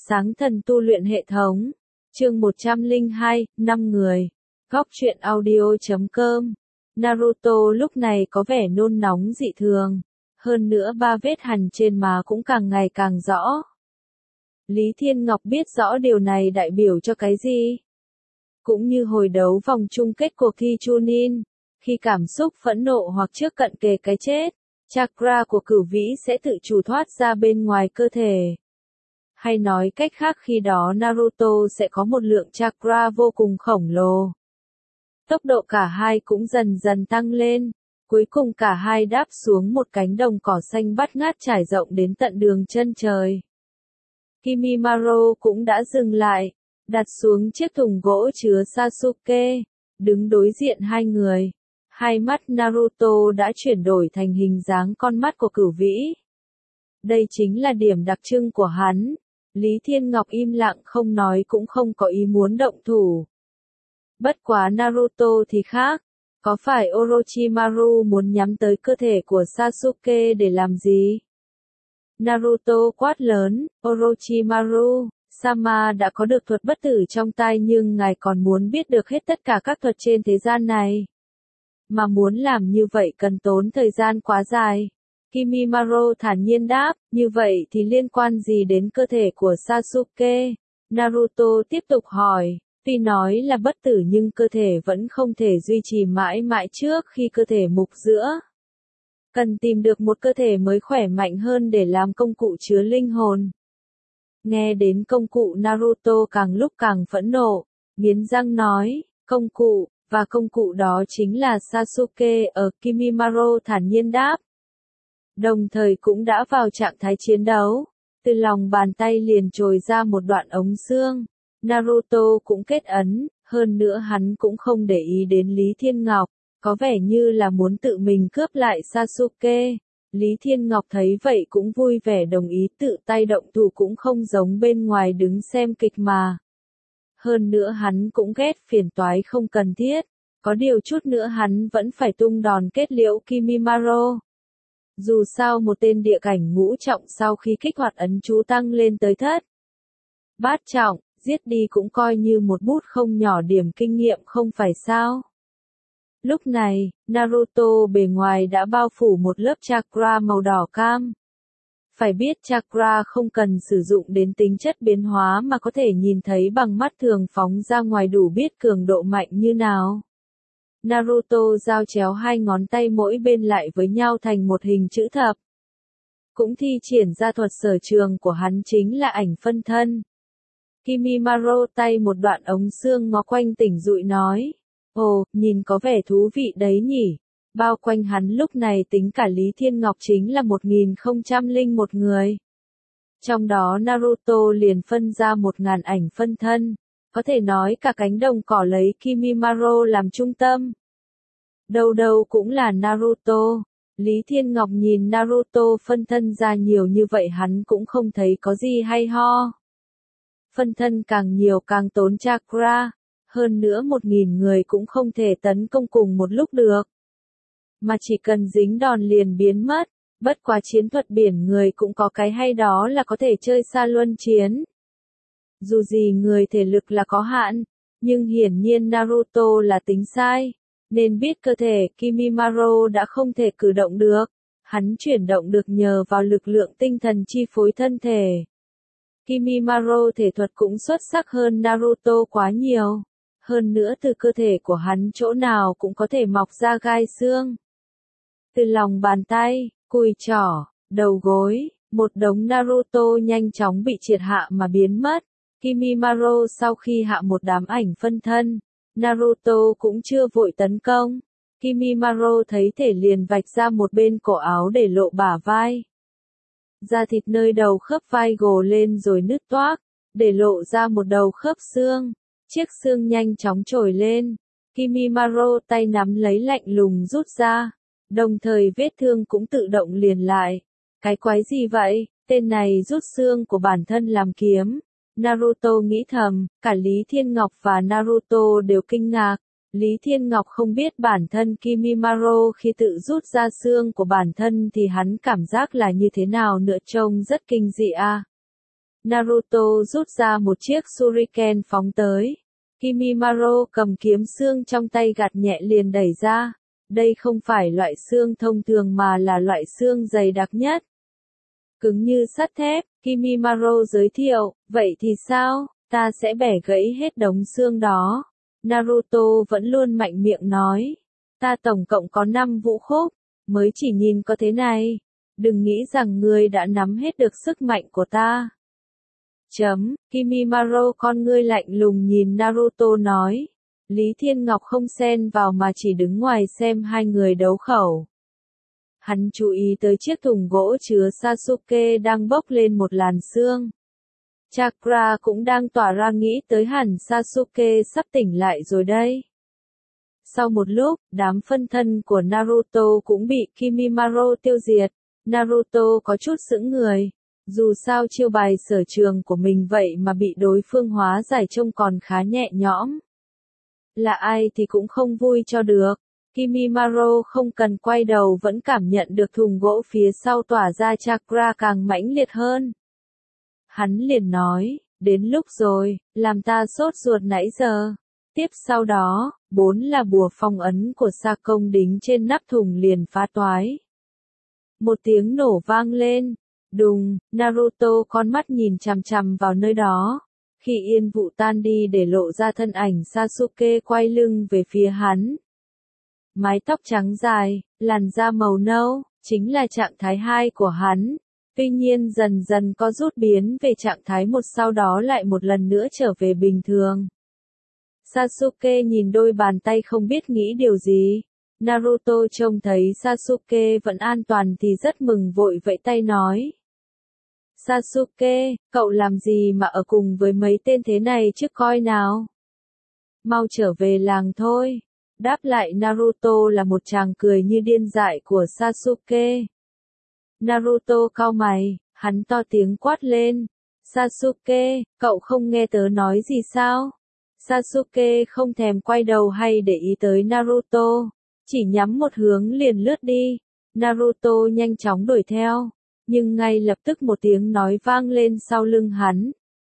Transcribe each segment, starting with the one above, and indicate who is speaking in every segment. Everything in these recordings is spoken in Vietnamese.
Speaker 1: Sáng thần tu luyện hệ thống. Chương 102, 5 người. Góc truyện audio.com. Naruto lúc này có vẻ nôn nóng dị thường. Hơn nữa ba vết hằn trên má cũng càng ngày càng rõ. Lý Thiên Ngọc biết rõ điều này đại biểu cho cái gì. Cũng như hồi đấu vòng chung kết của Kichunin, khi cảm xúc phẫn nộ hoặc trước cận kề cái chết, chakra của cửu vĩ sẽ tự chủ thoát ra bên ngoài cơ thể. Hay nói cách khác khi đó Naruto sẽ có một lượng chakra vô cùng khổng lồ. Tốc độ cả hai cũng dần dần tăng lên, cuối cùng cả hai đáp xuống một cánh đồng cỏ xanh bát ngát trải rộng đến tận đường chân trời. Kimimaro cũng đã dừng lại, đặt xuống chiếc thùng gỗ chứa Sasuke, đứng đối diện hai người. Hai mắt Naruto đã chuyển đổi thành hình dáng con mắt của cửu vĩ. Đây chính là điểm đặc trưng của hắn. Lý Thiên Ngọc im lặng không nói cũng không có ý muốn động thủ. Bất quá Naruto thì khác. Có phải Orochimaru muốn nhắm tới cơ thể của Sasuke để làm gì? Naruto quát lớn, Orochimaru, Sama đã có được thuật bất tử trong tay nhưng ngài còn muốn biết được hết tất cả các thuật trên thế gian này. Mà muốn làm như vậy cần tốn thời gian quá dài. Kimimaro thản nhiên đáp, như vậy thì liên quan gì đến cơ thể của Sasuke? Naruto tiếp tục hỏi, tuy nói là bất tử nhưng cơ thể vẫn không thể duy trì mãi mãi trước khi cơ thể mục giữa. Cần tìm được một cơ thể mới khỏe mạnh hơn để làm công cụ chứa linh hồn. Nghe đến công cụ Naruto càng lúc càng phẫn nộ, nghiến răng nói, công cụ, và công cụ đó chính là Sasuke ở Kimimaro thản nhiên đáp. Đồng thời cũng đã vào trạng thái chiến đấu, từ lòng bàn tay liền trồi ra một đoạn ống xương. Naruto cũng kết ấn, hơn nữa hắn cũng không để ý đến Lý Thiên Ngọc, có vẻ như là muốn tự mình cướp lại Sasuke. Lý Thiên Ngọc thấy vậy cũng vui vẻ đồng ý tự tay động thủ cũng không giống bên ngoài đứng xem kịch mà. Hơn nữa hắn cũng ghét phiền toái không cần thiết, có điều chút nữa hắn vẫn phải tung đòn kết liễu Kimimaro. Dù sao một tên địa cảnh ngũ trọng sau khi kích hoạt ấn chú tăng lên tới thất bát trọng, giết đi cũng coi như một bút không nhỏ điểm kinh nghiệm không phải sao. Lúc này, Naruto bề ngoài đã bao phủ một lớp chakra màu đỏ cam. Phải biết chakra không cần sử dụng đến tính chất biến hóa mà có thể nhìn thấy bằng mắt thường phóng ra ngoài đủ biết cường độ mạnh như nào. Naruto giao chéo hai ngón tay mỗi bên lại với nhau thành một hình chữ thập. Cũng thi triển ra thuật sở trường của hắn chính là ảnh phân thân. Kimimaro tay một đoạn ống xương ngó quanh tỉnh dụi nói. Ồ, nhìn có vẻ thú vị đấy nhỉ. Bao quanh hắn lúc này tính cả Lý Thiên Ngọc chính là 1001 người. Trong đó Naruto liền phân ra 1000 ảnh phân thân. Có thể nói cả cánh đồng cỏ lấy Kimimaro làm trung tâm. Đâu đâu cũng là Naruto. Lý Thiên Ngọc nhìn Naruto phân thân ra nhiều như vậy hắn cũng không thấy có gì hay ho. Phân thân càng nhiều càng tốn chakra. Hơn nữa 1000 người cũng không thể tấn công cùng một lúc được. Mà chỉ cần dính đòn liền biến mất. Bất quá chiến thuật biển người cũng có cái hay đó là có thể chơi xa luân chiến. Dù gì người thể lực là có hạn, nhưng hiển nhiên Naruto là tính sai, nên biết cơ thể Kimimaro đã không thể cử động được. Hắn chuyển động được nhờ vào lực lượng tinh thần chi phối thân thể. Kimimaro thể thuật cũng xuất sắc hơn Naruto quá nhiều. Hơn nữa từ cơ thể của hắn chỗ nào cũng có thể mọc ra gai xương. Từ lòng bàn tay, cùi trỏ, đầu gối, một đống Naruto nhanh chóng bị triệt hạ mà biến mất. Kimimaro sau khi hạ một đám ảnh phân thân, Naruto cũng chưa vội tấn công. Kimimaro thấy thể liền vạch ra một bên cổ áo để lộ bả vai. Da thịt nơi đầu khớp vai gồ lên rồi nứt toác, để lộ ra một đầu khớp xương. Chiếc xương nhanh chóng trồi lên. Kimimaro tay nắm lấy lạnh lùng rút ra. Đồng thời vết thương cũng tự động liền lại. Cái quái gì vậy? Tên này rút xương của bản thân làm kiếm. Naruto nghĩ thầm, cả Lý Thiên Ngọc và Naruto đều kinh ngạc. Lý Thiên Ngọc không biết bản thân Kimimaro khi tự rút ra xương của bản thân thì hắn cảm giác là như thế nào nữa, trông rất kinh dị a. Naruto rút ra một chiếc shuriken phóng tới. Kimimaro cầm kiếm xương trong tay gạt nhẹ liền đẩy ra. Đây không phải loại xương thông thường mà là loại xương dày đặc nhất. Cứng như sắt thép, Kimimaro giới thiệu, vậy thì sao, ta sẽ bẻ gãy hết đống xương đó. Naruto vẫn luôn mạnh miệng nói, ta tổng cộng có 5 vũ khúc, mới chỉ nhìn có thế này. Đừng nghĩ rằng ngươi đã nắm hết được sức mạnh của ta. Kimimaro con ngươi lạnh lùng nhìn Naruto nói. Lý Thiên Ngọc không xen vào mà chỉ đứng ngoài xem hai người đấu khẩu. Hắn chú ý tới chiếc thùng gỗ chứa Sasuke đang bốc lên một làn sương. Chakra cũng đang tỏa ra nghĩ tới hẳn Sasuke sắp tỉnh lại rồi đây. Sau một lúc, đám phân thân của Naruto cũng bị Kimimaro tiêu diệt. Naruto có chút sững người. Dù sao chiêu bài sở trường của mình vậy mà bị đối phương hóa giải trông còn khá nhẹ nhõm. Là ai thì cũng không vui cho được. Kimimaro không cần quay đầu vẫn cảm nhận được thùng gỗ phía sau tỏa ra chakra càng mãnh liệt hơn. Hắn liền nói, đến lúc rồi, làm ta sốt ruột nãy giờ. Tiếp sau đó, 4 là bùa phong ấn của Sa Công đính trên nắp thùng liền phá toái. Một tiếng nổ vang lên. Đùng, Naruto con mắt nhìn chằm chằm vào nơi đó. Khi yên vụ tan đi để lộ ra thân ảnh Sasuke quay lưng về phía hắn. Mái tóc trắng dài, làn da màu nâu, chính là trạng thái 2 của hắn. Tuy nhiên dần dần có rút biến về trạng thái 1 sau đó lại một lần nữa trở về bình thường. Sasuke nhìn đôi bàn tay không biết nghĩ điều gì. Naruto trông thấy Sasuke vẫn an toàn thì rất mừng vội vẫy tay nói. Sasuke, cậu làm gì mà ở cùng với mấy tên thế này chứ coi nào. Mau trở về làng thôi. Đáp lại Naruto là một chàng cười như điên dại của Sasuke. Naruto cau mày, hắn to tiếng quát lên. Sasuke, cậu không nghe tớ nói gì sao? Sasuke không thèm quay đầu hay để ý tới Naruto, chỉ nhắm một hướng liền lướt đi. Naruto nhanh chóng đuổi theo, nhưng ngay lập tức một tiếng nói vang lên sau lưng hắn.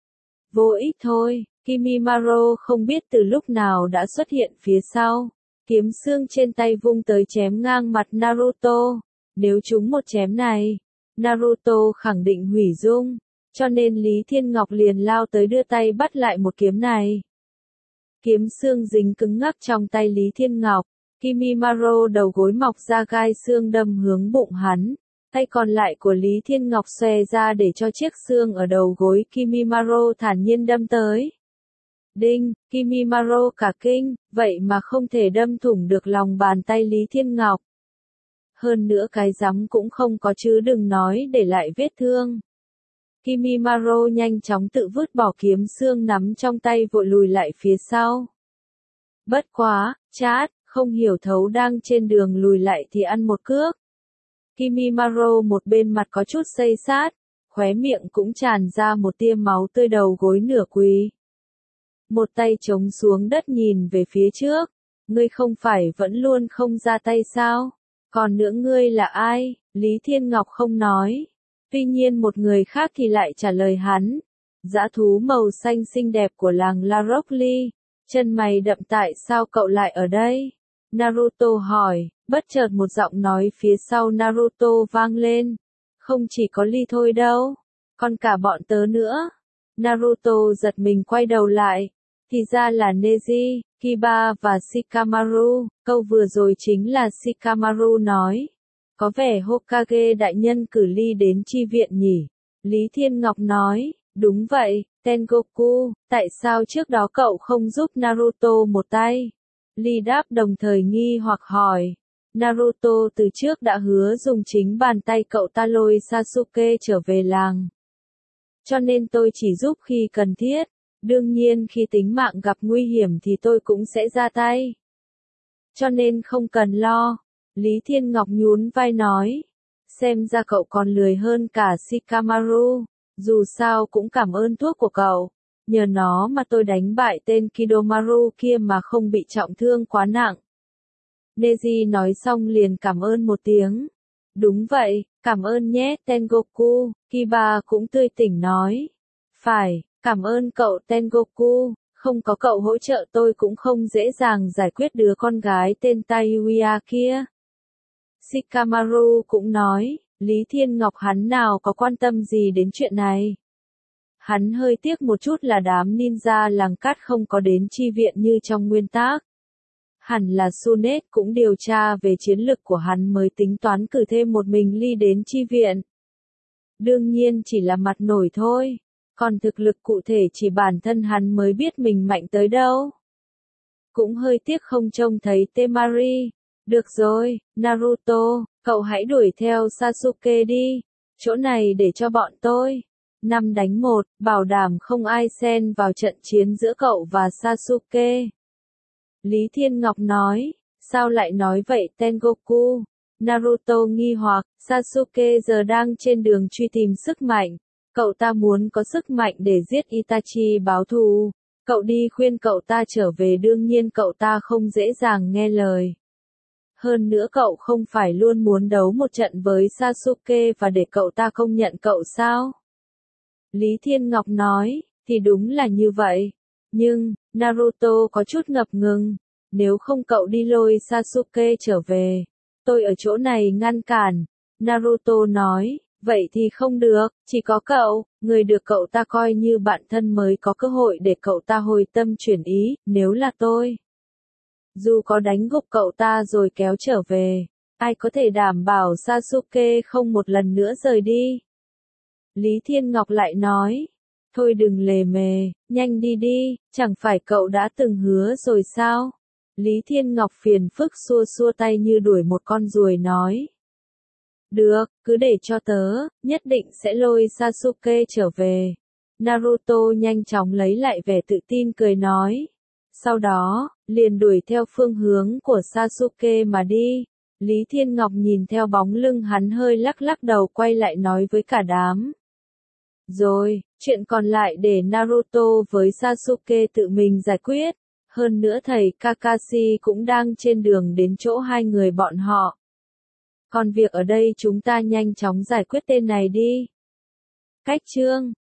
Speaker 1: Vô ích thôi, Kimimaro không biết từ lúc nào đã xuất hiện phía sau. Kiếm xương trên tay vung tới chém ngang mặt Naruto. Nếu trúng một chém này, Naruto khẳng định hủy dung, cho nên Lý Thiên Ngọc liền lao tới đưa tay bắt lại một kiếm này. Kiếm xương dính cứng ngắc trong tay Lý Thiên Ngọc, Kimimaro đầu gối mọc ra gai xương đâm hướng bụng hắn. Tay còn lại của Lý Thiên Ngọc xòe ra để cho chiếc xương ở đầu gối Kimimaro thản nhiên đâm tới. Đinh, Kimimaro cả kinh, vậy mà không thể đâm thủng được lòng bàn tay Lý Thiên Ngọc. Hơn nữa cái rắm cũng không có chứ đừng nói để lại vết thương. Kimimaro nhanh chóng tự vứt bỏ kiếm xương nắm trong tay vội lùi lại phía sau. Bất quá, chát, không hiểu thấu đang trên đường lùi lại thì ăn một cước. Kimimaro một bên mặt có chút xây sát, khóe miệng cũng tràn ra một tia máu tươi đầu gối nửa quỳ. Một tay chống xuống đất nhìn về phía trước, ngươi không phải vẫn luôn không ra tay sao? Còn nữa ngươi là ai? Lý Thiên Ngọc không nói. Tuy nhiên một người khác thì lại trả lời hắn. Dã thú màu xanh xinh đẹp của làng La Rock Lee. Chân mày đậm tại sao cậu lại ở đây? Naruto hỏi, bất chợt một giọng nói phía sau Naruto vang lên. Không chỉ có Lee thôi đâu, còn cả bọn tớ nữa. Naruto giật mình quay đầu lại. Thì ra là Neji, Kiba và Shikamaru, câu vừa rồi chính là Shikamaru nói. Có vẻ Hokage đại nhân cử Lee đến chi viện nhỉ? Lý Thiên Ngọc nói, đúng vậy, Tengoku, tại sao trước đó cậu không giúp Naruto một tay? Lee đáp đồng thời nghi hoặc hỏi. Naruto từ trước đã hứa dùng chính bàn tay cậu ta lôi Sasuke trở về làng. Cho nên tôi chỉ giúp khi cần thiết. Đương nhiên khi tính mạng gặp nguy hiểm thì tôi cũng sẽ ra tay. Cho nên không cần lo. Lý Thiên Ngọc nhún vai nói. Xem ra cậu còn lười hơn cả Shikamaru. Dù sao cũng cảm ơn thuốc của cậu. Nhờ nó mà tôi đánh bại tên Kidomaru kia mà không bị trọng thương quá nặng. Neji nói xong liền cảm ơn một tiếng. Đúng vậy, cảm ơn nhé Tengoku. Kiba cũng tươi tỉnh nói. Phải, cảm ơn cậu Tengoku, không có cậu hỗ trợ tôi cũng không dễ dàng giải quyết đứa con gái tên Taiyuya kia. Shikamaru cũng nói, Lý Thiên Ngọc hắn nào có quan tâm gì đến chuyện này. Hắn hơi tiếc một chút là đám ninja làng cát không có đến chi viện như trong nguyên tác. Hẳn là Sunet cũng điều tra về chiến lực của hắn mới tính toán cử thêm một mình Ly đến chi viện. Đương nhiên chỉ là mặt nổi thôi, còn thực lực cụ thể chỉ bản thân hắn mới biết mình mạnh tới đâu. Cũng hơi tiếc không trông thấy Temari. Được rồi, Naruto, cậu hãy đuổi theo Sasuke đi, chỗ này để cho bọn tôi. 5 đánh 1, bảo đảm không ai xen vào trận chiến giữa cậu và Sasuke. Lý Thiên Ngọc nói, sao lại nói vậy Tengoku? Naruto nghi hoặc, Sasuke giờ đang trên đường truy tìm sức mạnh. Cậu ta muốn có sức mạnh để giết Itachi báo thù. Cậu đi khuyên cậu ta trở về đương nhiên cậu ta không dễ dàng nghe lời. Hơn nữa cậu không phải luôn muốn đấu một trận với Sasuke và để cậu ta công nhận cậu sao? Lý Thiên Ngọc nói, thì đúng là như vậy. Nhưng, Naruto có chút ngập ngừng. Nếu không cậu đi lôi Sasuke trở về. Tôi ở chỗ này ngăn cản. Naruto nói, vậy thì không được, chỉ có cậu, người được cậu ta coi như bạn thân mới có cơ hội để cậu ta hồi tâm chuyển ý, nếu là tôi. Dù có đánh gục cậu ta rồi kéo trở về, ai có thể đảm bảo Sasuke không một lần nữa rời đi. Lý Thiên Ngọc lại nói, thôi đừng lề mề, nhanh đi đi, chẳng phải cậu đã từng hứa rồi sao? Lý Thiên Ngọc phiền phức xua xua tay như đuổi một con ruồi nói. Được, cứ để cho tớ, nhất định sẽ lôi Sasuke trở về. Naruto nhanh chóng lấy lại vẻ tự tin cười nói. Sau đó, liền đuổi theo phương hướng của Sasuke mà đi. Lý Thiên Ngọc nhìn theo bóng lưng hắn hơi lắc lắc đầu quay lại nói với cả đám. Rồi, chuyện còn lại để Naruto với Sasuke tự mình giải quyết. Hơn nữa thầy Kakashi cũng đang trên đường đến chỗ hai người bọn họ. Còn việc ở đây chúng ta nhanh chóng giải quyết tên này đi. Cách chương